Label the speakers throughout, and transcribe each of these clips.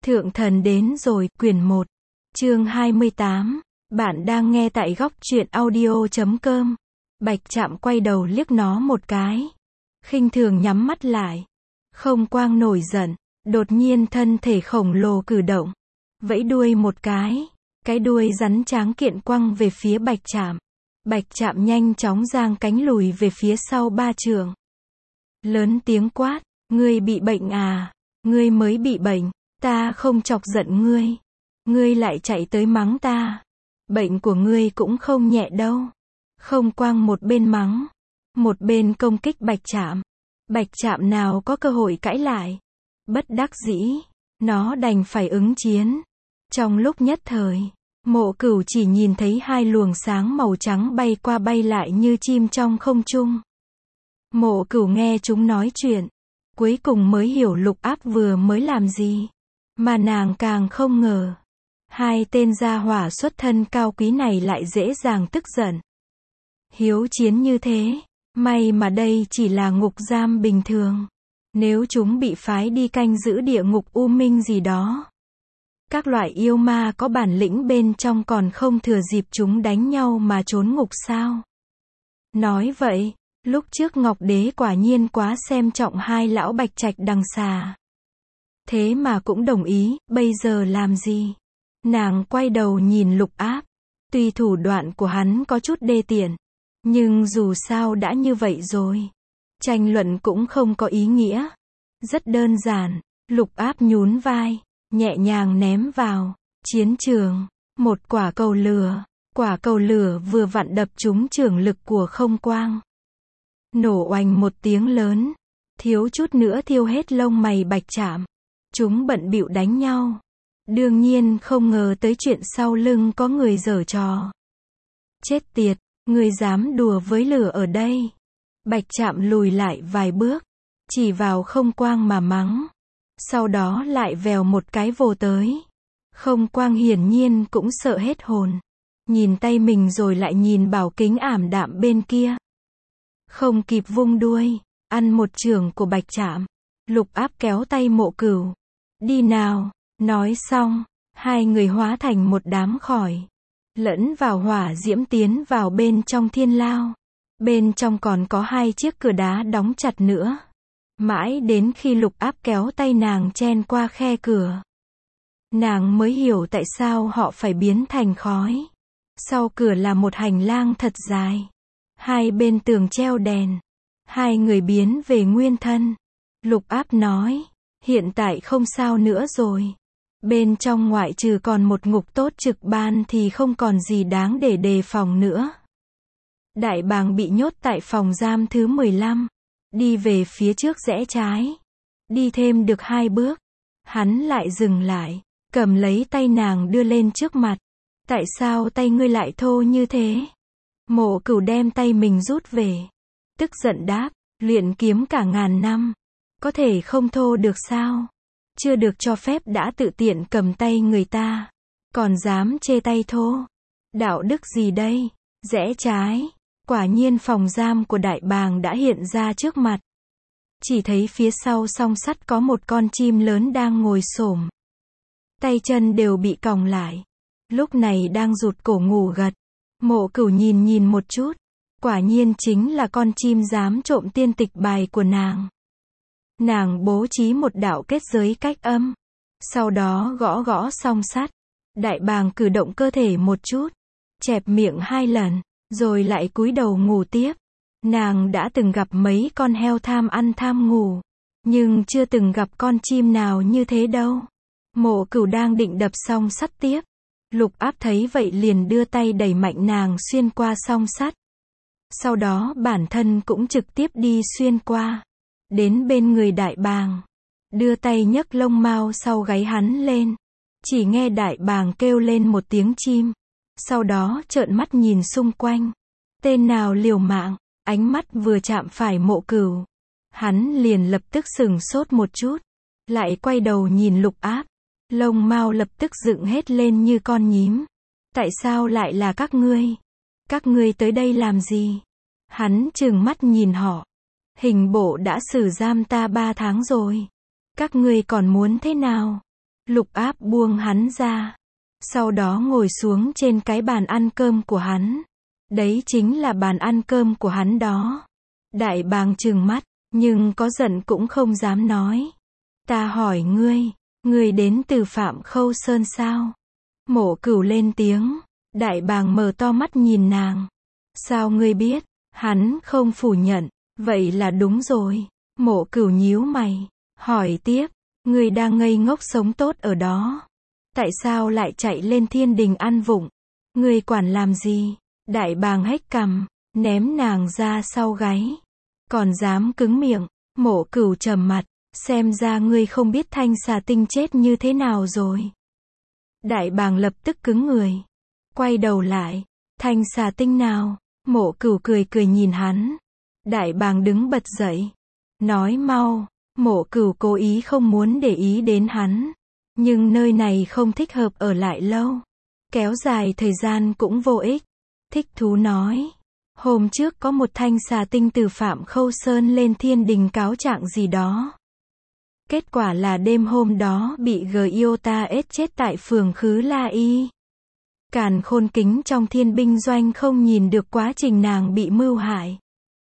Speaker 1: Thượng thần đến rồi, quyển 1, chương 28. Bạn đang nghe tại góc truyện audio.com. Bạch Trạm quay đầu liếc nó một cái. Khinh thường nhắm mắt lại. Không Quang nổi giận. Đột nhiên thân thể khổng lồ cử động. Vẫy đuôi một cái. Cái đuôi rắn tráng kiện quăng về phía Bạch Trạm. Bạch Trạm nhanh chóng giang cánh lùi về phía sau 3 trượng. Lớn tiếng quát. Ngươi bị bệnh à? Ngươi mới bị bệnh. Ta không chọc giận ngươi. Ngươi lại chạy tới mắng ta. Bệnh của ngươi cũng không nhẹ đâu. Không Quang một bên mắng, một bên công kích Bạch Trạm. Bạch Trạm nào có cơ hội cãi lại. Bất đắc dĩ, nó đành phải ứng chiến. Trong lúc nhất thời, Mộ Cửu chỉ nhìn thấy 2 luồng sáng màu trắng bay qua bay lại như chim trong không trung. Mộ Cửu nghe chúng nói chuyện, cuối cùng mới hiểu Lục Áp vừa mới làm gì. Mà nàng càng không ngờ, 2 tên gia hỏa xuất thân cao quý này lại dễ dàng tức giận. Hiếu chiến như thế, may mà đây chỉ là ngục giam bình thường. Nếu chúng bị phái đi canh giữ địa ngục U Minh gì đó, các loại yêu ma có bản lĩnh bên trong còn không thừa dịp chúng đánh nhau mà trốn ngục sao? Nói vậy, lúc trước Ngọc Đế quả nhiên quá xem trọng 2 lão bạch trạch đằng xà. Thế mà cũng đồng ý, bây giờ làm gì? Nàng quay đầu nhìn Lục Áp. Tuy thủ đoạn của hắn có chút đê tiện, nhưng dù sao đã như vậy rồi. Tranh luận cũng không có ý nghĩa. Rất đơn giản, Lục Áp nhún vai, nhẹ nhàng ném vào chiến trường một quả cầu lửa. Quả cầu lửa vừa vặn đập trúng chưởng lực của Không Quang. Nổ oành một tiếng lớn, thiếu chút nữa thiêu hết lông mày Bạch Trạm. Chúng bận bịu đánh nhau. Đương nhiên không ngờ tới chuyện sau lưng có người giở trò. Chết tiệt, ngươi dám đùa với lửa ở đây. Bạch Trạm lùi lại vài bước, chỉ vào Không Quang mà mắng. Sau đó lại vèo một cái vồ tới. Không Quang hiển nhiên cũng sợ hết hồn. Nhìn tay mình rồi lại nhìn bảo kính ảm đạm bên kia. Không kịp vung đuôi, ăn một chưởng của Bạch Trạm. Lục Áp kéo tay Mộ Cửu. Đi nào. Nói xong, 2 người hóa thành một đám khói, lẫn vào hỏa diễm tiến vào bên trong thiên lao. Bên trong còn có 2 chiếc cửa đá đóng chặt nữa. Mãi đến khi Lục Áp kéo tay nàng chen qua khe cửa, nàng mới hiểu tại sao họ phải biến thành khói. Sau cửa là một hành lang thật dài. 2 bên tường treo đèn. 2 người biến về nguyên thân. Lục Áp nói, hiện tại không sao nữa rồi. Bên trong ngoại trừ còn một ngục tốt trực ban thì không còn gì đáng để đề phòng nữa. Đại bàng bị nhốt tại phòng giam thứ 15. Đi về phía trước rẽ trái. Đi thêm được 2 bước. Hắn lại dừng lại, cầm lấy tay nàng đưa lên trước mặt. Tại sao tay ngươi lại thô như thế? Mộ Cửu đem tay mình rút về. Tức giận đáp, luyện kiếm cả ngàn năm. Có thể không thô được sao? Chưa được cho phép đã tự tiện cầm tay người ta. Còn dám chê tay thô. Đạo đức gì đây? Rẽ trái. Quả nhiên phòng giam của đại bàng đã hiện ra trước mặt. Chỉ thấy phía sau song sắt có một con chim lớn đang ngồi xổm. Tay chân đều bị còng lại. Lúc này đang rụt cổ ngủ gật. Mộ Cửu nhìn một chút. Quả nhiên chính là con chim dám trộm tiên tịch bài của nàng. Nàng bố trí một đạo kết giới cách âm. Sau đó gõ song sắt. Đại bàng cử động cơ thể một chút. Chẹp miệng 2 lần. Rồi lại cúi đầu ngủ tiếp. Nàng đã từng gặp mấy con heo tham ăn tham ngủ. Nhưng chưa từng gặp con chim nào như thế đâu. Mộ Cửu đang định đập song sắt tiếp. Lục Áp thấy vậy liền đưa tay đẩy mạnh nàng xuyên qua song sắt. Sau đó bản thân cũng trực tiếp đi xuyên qua. Đến bên người đại bàng. Đưa tay nhấc lông mao sau gáy hắn lên. Chỉ nghe đại bàng kêu lên một tiếng chim. Sau đó trợn mắt nhìn xung quanh. Tên nào liều mạng, ánh mắt vừa chạm phải Mộ Cửu. Hắn liền lập tức sửng sốt một chút. Lại quay đầu nhìn Lục Áp. Lông mao lập tức dựng hết lên như con nhím. Tại sao lại là các ngươi? Các ngươi tới đây làm gì? Hắn trừng mắt nhìn họ. Hình bộ đã xử giam ta 3 tháng rồi. Các ngươi còn muốn thế nào? Lục Áp buông hắn ra. Sau đó ngồi xuống trên cái bàn ăn cơm của hắn. Đấy chính là bàn ăn cơm của hắn đó. Đại bàng trừng mắt, nhưng có giận cũng không dám nói. Ta hỏi ngươi đến từ Phạm Khâu Sơn sao? Mộ Cửu lên tiếng. Đại bàng mở to mắt nhìn nàng. Sao ngươi biết? Hắn không phủ nhận. Vậy là đúng rồi. Mộ Cửu nhíu mày, hỏi tiếp. Ngươi đang ngây ngốc sống tốt ở đó. Tại sao lại chạy lên thiên đình ăn vụng? Ngươi quản làm gì? Đại bàng hếch cằm, ném nàng ra sau gáy. Còn dám cứng miệng. Mộ Cửu trầm mặt. Xem ra ngươi không biết Thanh Xà Tinh chết như thế nào rồi. Đại bàng lập tức cứng người. Quay đầu lại. Thanh Xà Tinh nào? Mộ Cửu cười cười nhìn hắn. Đại bàng đứng bật dậy. Nói mau. Mộ Cửu cố ý không muốn để ý đến hắn. Nhưng nơi này không thích hợp ở lại lâu. Kéo dài thời gian cũng vô ích. Thích thú nói. Hôm trước có một Thanh Xà Tinh từ Phạm Khâu Sơn lên thiên đình cáo trạng gì đó. Kết quả là đêm hôm đó bị Giota ết chết tại phường Khứ La Y. Càn Khôn Kính trong thiên binh doanh không nhìn được quá trình nàng bị mưu hại.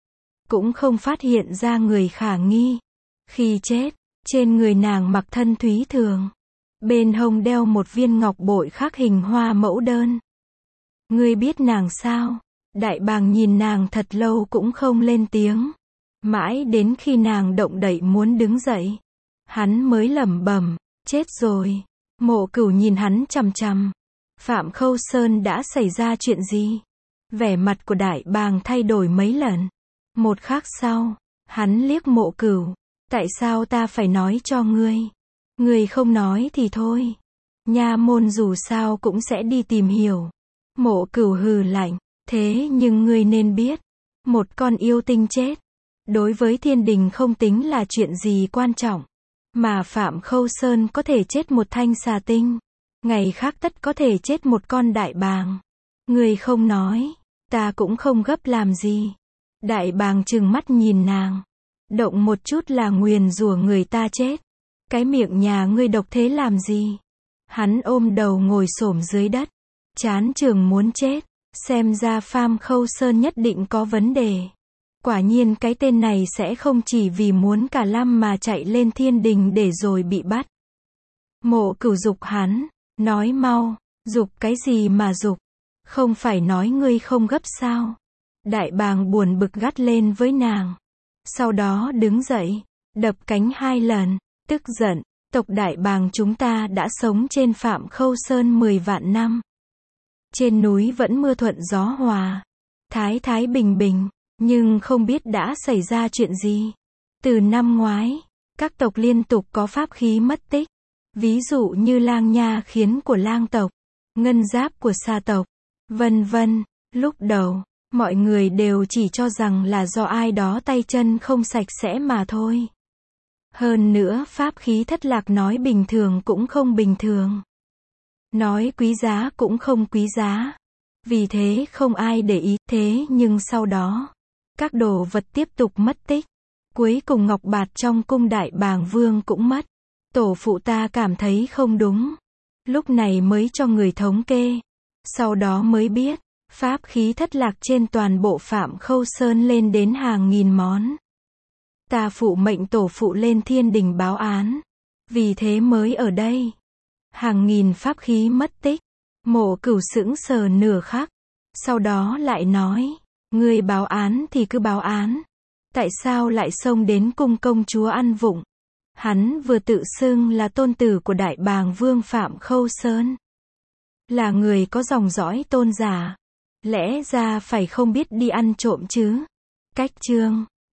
Speaker 1: Cũng không phát hiện ra người khả nghi. Khi chết, trên người nàng mặc thân thúy thường. Bên hông đeo một viên ngọc bội khắc hình hoa mẫu đơn. Ngươi biết nàng sao? Đại bàng nhìn nàng thật lâu cũng không lên tiếng. Mãi đến khi nàng động đậy muốn đứng dậy. Hắn mới lẩm bẩm, chết rồi. Mộ Cửu nhìn hắn chằm chằm. Phạm Khâu Sơn đã xảy ra chuyện gì? Vẻ mặt của đại bàng thay đổi mấy lần. Một khắc sau, hắn liếc Mộ Cửu. Tại sao ta phải nói cho ngươi? Ngươi không nói thì thôi. Nha môn dù sao cũng sẽ đi tìm hiểu. Mộ Cửu hừ lạnh. Thế nhưng ngươi nên biết. Một con yêu tinh chết. Đối với thiên đình không tính là chuyện gì quan trọng. Mà Phạm Khâu Sơn có thể chết một Thanh Xà Tinh. Ngày khác tất có thể chết một con đại bàng. Ngươi không nói. Ta cũng không gấp làm gì. Đại bàng trừng mắt nhìn nàng. Động một chút là nguyền rủa người ta chết. Cái miệng nhà ngươi độc thế làm gì? Hắn ôm đầu ngồi xổm dưới đất. Chán trường muốn chết. Xem ra Phạm Khâu Sơn nhất định có vấn đề. Quả nhiên cái tên này sẽ không chỉ vì muốn cả lăm mà chạy lên thiên đình để rồi bị bắt. Mộ Cửu giục hắn. Nói mau. Giục cái gì mà giục? Không phải nói ngươi không gấp sao? Đại bàng buồn bực gắt lên với nàng. Sau đó đứng dậy. Đập cánh 2 lần. Tức giận. Tộc đại bàng chúng ta đã sống trên Phạm Khâu Sơn 10 vạn năm. Trên núi vẫn mưa thuận gió hòa. Thái bình bình. Nhưng không biết đã xảy ra chuyện gì. Từ năm ngoái, các tộc liên tục có pháp khí mất tích. Ví dụ như Lang Nha Khiến của Lang tộc, Ngân Giáp của Sa tộc, vân vân. Lúc đầu, mọi người đều chỉ cho rằng là do ai đó tay chân không sạch sẽ mà thôi. Hơn nữa pháp khí thất lạc nói bình thường cũng không bình thường. Nói quý giá cũng không quý giá. Vì thế không ai để ý. Thế nhưng sau đó, các đồ vật tiếp tục mất tích. Cuối cùng ngọc bạt trong cung đại bàng vương cũng mất. Tổ phụ ta cảm thấy không đúng. Lúc này mới cho người thống kê. Sau đó mới biết, pháp khí thất lạc trên toàn bộ Phạm Khâu Sơn lên đến hàng nghìn món. Ta phụ mệnh tổ phụ lên thiên đình báo án. Vì thế mới ở đây. Hàng nghìn pháp khí mất tích. Mộ Cửu sững sờ nửa khắc. Sau đó lại nói. Ngươi báo án thì cứ báo án. Tại sao lại xông đến cung công chúa ăn vụng? Hắn vừa tự xưng là tôn tử của đại bàng vương Phạm Khâu Sơn. Là người có dòng dõi tôn giả. Lẽ ra phải không biết đi ăn trộm chứ. Cách chương